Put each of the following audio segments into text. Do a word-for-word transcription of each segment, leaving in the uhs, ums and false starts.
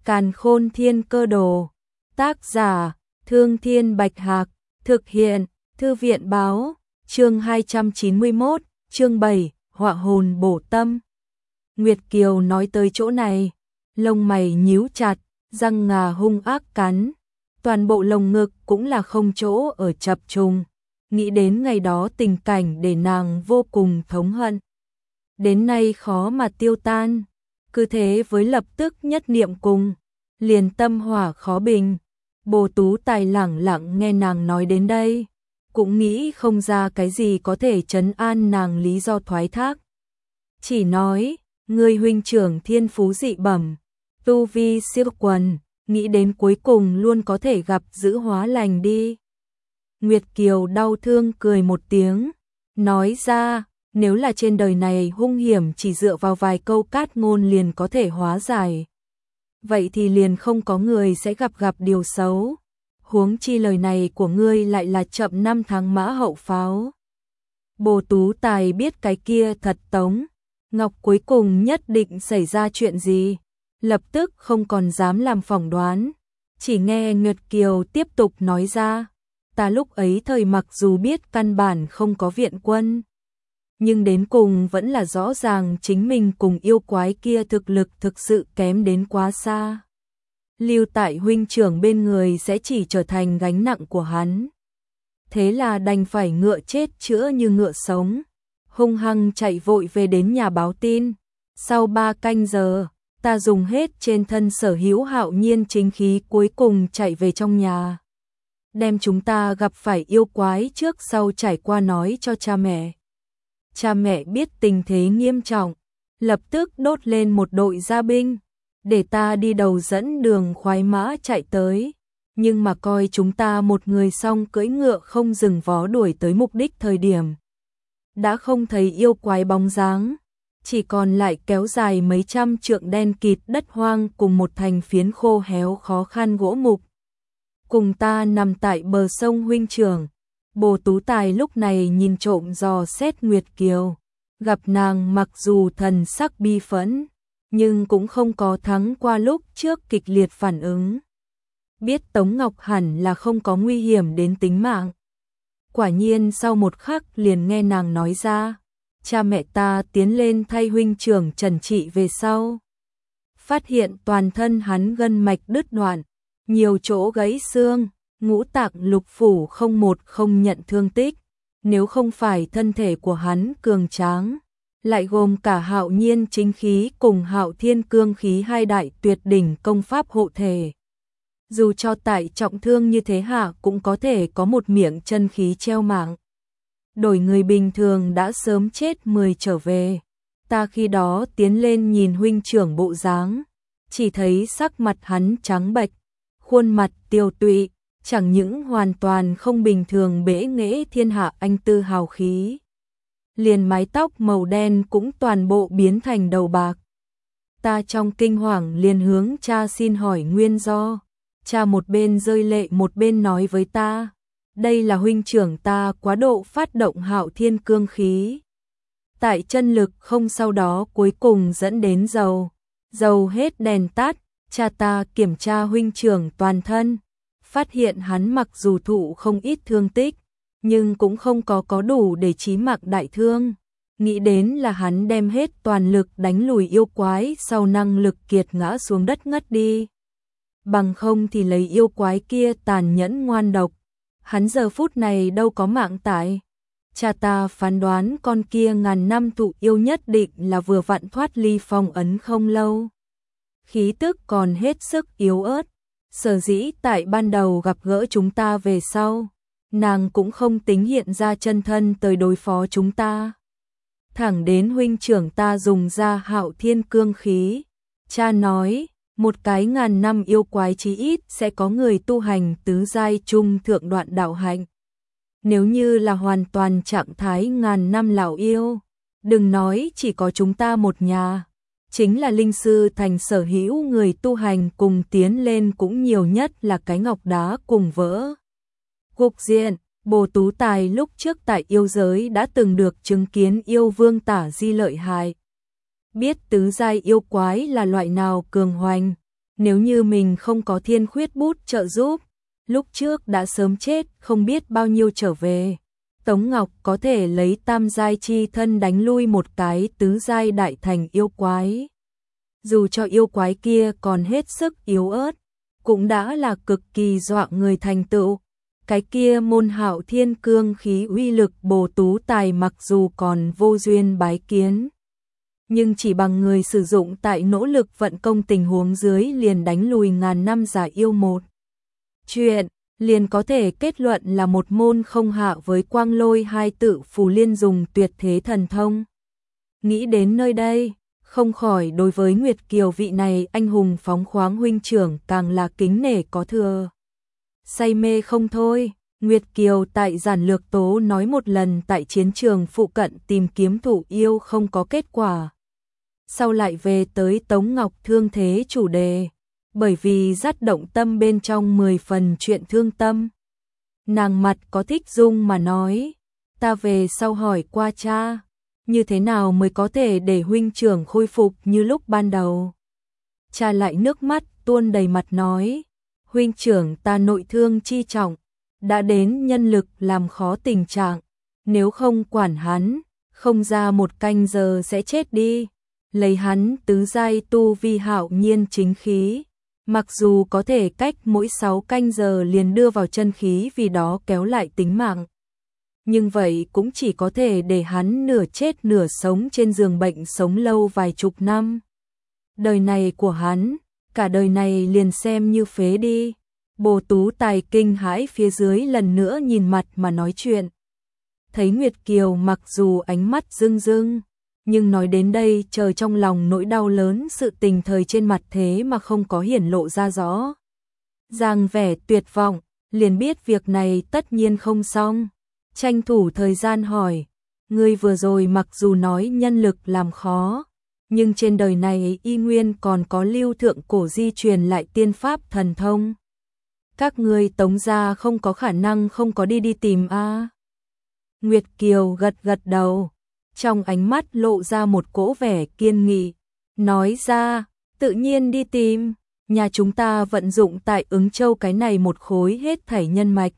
Càn Khôn Thiên Cơ Đồ. Tác giả: Thương Thiên Bạch Hạc. Thực hiện: Thư viện Báo. Chương hai trăm chín mươi mốt, chương bảy, Họa hồn bổ tâm. Nguyệt Kiều nói tới chỗ này, lông mày nhíu chặt, răng ngà hung ác cắn, toàn bộ lồng ngực cũng là không chỗ ở chập trùng. Nghĩ đến ngày đó tình cảnh để nàng vô cùng thống hận. Đến nay khó mà tiêu tan, cứ thế với lập tức nhất niệm cùng, liền tâm hỏa khó bình. Bồ Tú Tài lẳng lặng nghe nàng nói đến đây, cũng nghĩ không ra cái gì có thể trấn an nàng lý do thoái thác. Chỉ nói, người huynh trưởng thiên phú dị bẩm, tu vi siêu quần, nghĩ đến cuối cùng luôn có thể gặp giữ hóa lành đi. Nguyệt Kiều đau thương cười một tiếng, nói ra, nếu là trên đời này hung hiểm chỉ dựa vào vài câu cát ngôn liền có thể hóa giải, vậy thì liền không có người sẽ gặp gặp điều xấu. Huống chi lời này của ngươi lại là chậm năm tháng mã hậu pháo. Bồ Tú Tài biết cái kia thật tống Ngọc cuối cùng nhất định xảy ra chuyện gì, lập tức không còn dám làm phỏng đoán, chỉ nghe Nguyệt Kiều tiếp tục nói ra, ta lúc ấy thời mặc dù biết căn bản không có viện quân, nhưng đến cùng vẫn là rõ ràng chính mình cùng yêu quái kia thực lực thực sự kém đến quá xa. Lưu tại huynh trưởng bên người sẽ chỉ trở thành gánh nặng của hắn. Thế là đành phải ngựa chết chữa như ngựa sống, hung hăng chạy vội về đến nhà báo tin. Sau ba canh giờ, ta dùng hết trên thân sở hữu hạo nhiên chính khí cuối cùng chạy về trong nhà, đem chúng ta gặp phải yêu quái trước sau trải qua nói cho cha mẹ. Cha mẹ biết tình thế nghiêm trọng, lập tức đốt lên một đội gia binh, để ta đi đầu dẫn đường khoái mã chạy tới, nhưng mà coi chúng ta một người xong cưỡi ngựa không dừng vó đuổi tới mục đích thời điểm, đã không thấy yêu quái bóng dáng, chỉ còn lại kéo dài mấy trăm trượng đen kịt đất hoang cùng một thành phiến khô héo khó khăn gỗ mục. Cùng ta nằm tại bờ sông huynh trưởng. Bồ Tú Tài lúc này nhìn trộm dò xét Nguyệt Kiều, gặp nàng mặc dù thần sắc bi phẫn, nhưng cũng không có thắng qua lúc trước kịch liệt phản ứng. Biết Tống Ngọc hẳn là không có nguy hiểm đến tính mạng. Quả nhiên sau một khắc liền nghe nàng nói ra, cha mẹ ta tiến lên thay huynh trưởng trần trị về sau, phát hiện toàn thân hắn gân mạch đứt đoạn, nhiều chỗ gãy xương, ngũ tạng lục phủ không một không nhận thương tích. Nếu không phải thân thể của hắn cường tráng, lại gồm cả hạo nhiên chính khí cùng hạo thiên cương khí hai đại tuyệt đỉnh công pháp hộ thể, dù cho tại trọng thương như thế hạ cũng có thể có một miệng chân khí treo mạng. Đổi người bình thường đã sớm chết mười trở về. Ta khi đó tiến lên nhìn huynh trưởng bộ dáng, chỉ thấy sắc mặt hắn trắng bệch, khuôn mặt tiêu tụy, chẳng những hoàn toàn không bình thường bẽ nghễ thiên hạ anh tư hào khí, liền mái tóc màu đen cũng toàn bộ biến thành đầu bạc. Ta trong kinh hoàng liền hướng cha xin hỏi nguyên do. Cha một bên rơi lệ một bên nói với ta, đây là huynh trưởng ta quá độ phát động hạo thiên cương khí, tại chân lực không sau đó cuối cùng dẫn đến dầu, dầu hết đèn tắt. Cha ta kiểm tra huynh trưởng toàn thân, phát hiện hắn mặc dù thụ không ít thương tích, nhưng cũng không có có đủ để chí mạng đại thương. Nghĩ đến là hắn đem hết toàn lực đánh lùi yêu quái sau năng lực kiệt ngã xuống đất ngất đi. Bằng không thì lấy yêu quái kia tàn nhẫn ngoan độc, hắn giờ phút này đâu có mạng tại. Cha ta phán đoán con kia ngàn năm thụ yêu nhất định là vừa vặn thoát ly phong ấn không lâu, khí tức còn hết sức yếu ớt. Sở dĩ tại ban đầu gặp gỡ chúng ta về sau, nàng cũng không tính hiện ra chân thân tới đối phó chúng ta. Thẳng đến huynh trưởng ta dùng ra hạo thiên cương khí, cha nói, một cái ngàn năm yêu quái chí ít sẽ có người tu hành tứ giai trung thượng đoạn đạo hạnh. Nếu như là hoàn toàn trạng thái ngàn năm lão yêu, đừng nói chỉ có chúng ta một nhà, chính là linh sư thành sở hữu người tu hành cùng tiến lên cũng nhiều nhất là cái ngọc đá cùng vỡ. Cục diện, Bồ Tú Tài lúc trước tại yêu giới đã từng được chứng kiến yêu vương Tả Di lợi hại, biết tứ giai yêu quái là loại nào cường hoành, nếu như mình không có thiên khuyết bút trợ giúp, lúc trước đã sớm chết không biết bao nhiêu trở về. Tống Ngọc có thể lấy tam giai chi thân đánh lui một cái tứ giai đại thành yêu quái. Dù cho yêu quái kia còn hết sức yếu ớt, cũng đã là cực kỳ dọa người thành tựu. Cái kia môn hạo thiên cương khí uy lực Bồ Tú Tài mặc dù còn vô duyên bái kiến, nhưng chỉ bằng người sử dụng tại nỗ lực vận công tình huống dưới liền đánh lùi ngàn năm giả yêu một chuyện, liền có thể kết luận là một môn không hạ với quang lôi hai tự phù liên dùng tuyệt thế thần thông. Nghĩ đến nơi đây, không khỏi đối với Nguyệt Kiều vị này anh hùng phóng khoáng huynh trưởng càng là kính nể có thừa. Say mê không thôi, Nguyệt Kiều tại giản lược tố nói một lần tại chiến trường phụ cận tìm kiếm thủ yêu không có kết quả. Sau lại về tới Tống Ngọc thương thế chủ đề, bởi vì dắt động tâm bên trong mười phần chuyện thương tâm. Nàng mặt có thích dung mà nói, ta về sau hỏi qua cha, như thế nào mới có thể để huynh trưởng khôi phục như lúc ban đầu. Cha lại nước mắt tuôn đầy mặt nói, huynh trưởng ta nội thương chi trọng, đã đến nhân lực làm khó tình trạng, nếu không quản hắn, không ra một canh giờ sẽ chết đi. Lấy hắn tứ giai tu vi hạo nhiên chính khí, mặc dù có thể cách mỗi sáu canh giờ liền đưa vào chân khí vì đó kéo lại tính mạng, nhưng vậy cũng chỉ có thể để hắn nửa chết nửa sống trên giường bệnh sống lâu vài chục năm. Đời này của hắn, cả đời này liền xem như phế đi. Bồ Tú Tài kinh hãi phía dưới lần nữa nhìn mặt mà nói chuyện. Thấy Nguyệt Kiều mặc dù ánh mắt rưng rưng, nhưng nói đến đây chờ trong lòng nỗi đau lớn sự tình thời trên mặt thế mà không có hiển lộ ra rõ. Giang vẻ tuyệt vọng, liền biết việc này tất nhiên không xong. Tranh thủ thời gian hỏi, ngươi vừa rồi mặc dù nói nhân lực làm khó, nhưng trên đời này y nguyên còn có lưu thượng cổ di truyền lại tiên pháp thần thông. Các ngươi Tống gia không có khả năng không có đi đi tìm a? À? Nguyệt Kiều gật gật đầu, trong ánh mắt lộ ra một cỗ vẻ kiên nghị, nói ra, tự nhiên đi tìm, nhà chúng ta vận dụng tại Ứng Châu cái này một khối hết thảy nhân mạch.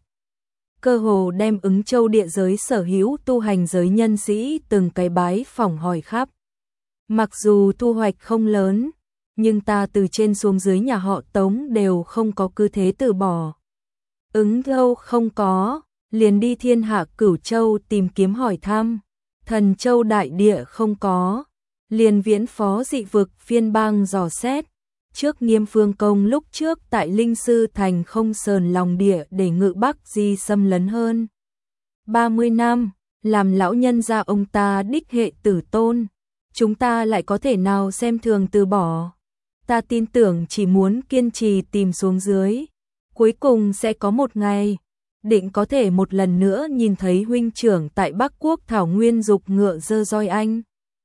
Cơ hồ đem Ứng Châu địa giới sở hữu tu hành giới nhân sĩ từng cái bái phỏng hỏi khắp. Mặc dù thu hoạch không lớn, nhưng ta từ trên xuống dưới nhà họ Tống đều không có cứ thế từ bỏ. Ứng Châu không có, liền đi Thiên Hạ Cửu Châu tìm kiếm hỏi thăm. Thần Châu đại địa không có, liền viễn phó dị vực phiên bang dò xét. Trước Nghiêm Phương Công lúc trước tại Linh Sư Thành không sờn lòng địa để ngự Bắc di xâm lấn hơn ba mươi năm, làm lão nhân gia ông ta đích hệ tử tôn, chúng ta lại có thể nào xem thường từ bỏ. Ta tin tưởng chỉ muốn kiên trì tìm xuống dưới, cuối cùng sẽ có một ngày, định có thể một lần nữa nhìn thấy huynh trưởng tại Bắc Quốc Thảo Nguyên dục ngựa dơ roi anh.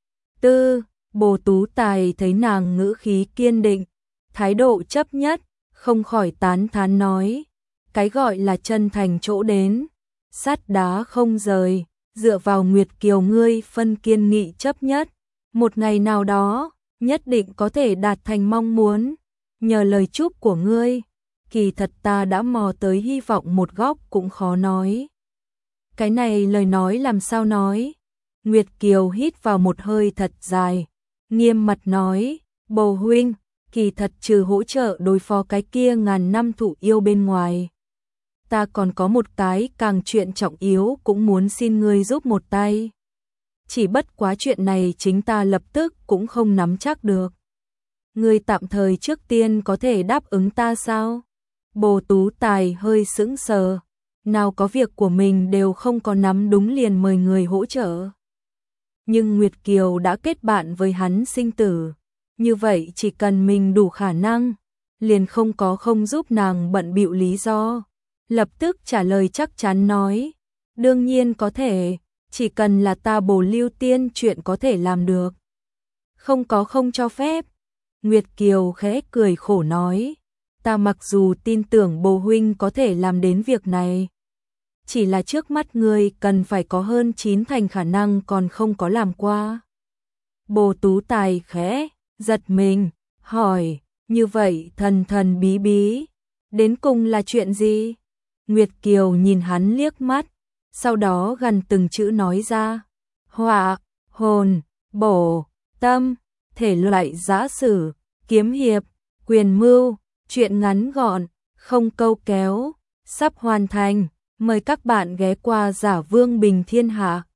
Tư, Bồ Tú Tài thấy nàng ngữ khí kiên định, thái độ chấp nhất, không khỏi tán thán nói, cái gọi là chân thành chỗ đến, sắt đá không rời, dựa vào Nguyệt Kiều ngươi phân kiên nghị chấp nhất, một ngày nào đó, nhất định có thể đạt thành mong muốn, nhờ lời chúc của ngươi. Kỳ thật ta đã mò tới hy vọng một góc cũng khó nói. Cái này lời nói làm sao nói? Nguyệt Kiều hít vào một hơi thật dài, nghiêm mặt nói, bồ huynh, kỳ thật trừ hỗ trợ đối phó cái kia ngàn năm thủ yêu bên ngoài. Ta còn có một cái càng chuyện trọng yếu cũng muốn xin ngươi giúp một tay. Chỉ bất quá chuyện này chính ta lập tức cũng không nắm chắc được. Ngươi tạm thời trước tiên có thể đáp ứng ta sao? Bồ Tú Tài hơi sững sờ, nào có việc của mình đều không có nắm đúng liền mời người hỗ trợ. Nhưng Nguyệt Kiều đã kết bạn với hắn sinh tử, như vậy chỉ cần mình đủ khả năng, liền không có không giúp nàng bận bịu lý do. Lập tức trả lời chắc chắn nói, đương nhiên có thể, chỉ cần là ta Bồ Lưu Tiên chuyện có thể làm được. Không có không cho phép. Nguyệt Kiều khẽ cười khổ nói, ta mặc dù tin tưởng Bồ huynh có thể làm đến việc này, chỉ là trước mắt ngươi cần phải có hơn chín thành khả năng còn không có làm qua. Bồ Tú Tài khẽ giật mình, hỏi, như vậy thần thần bí bí, đến cùng là chuyện gì? Nguyệt Kiều nhìn hắn liếc mắt, sau đó gần từng chữ nói ra. Họa, hồn, bổ, tâm, thể loại giã sử, kiếm hiệp, quyền mưu, truyện ngắn gọn, không câu kéo, sắp hoàn thành. Mời các bạn ghé qua Giả Vương Bình Thiên Hạ.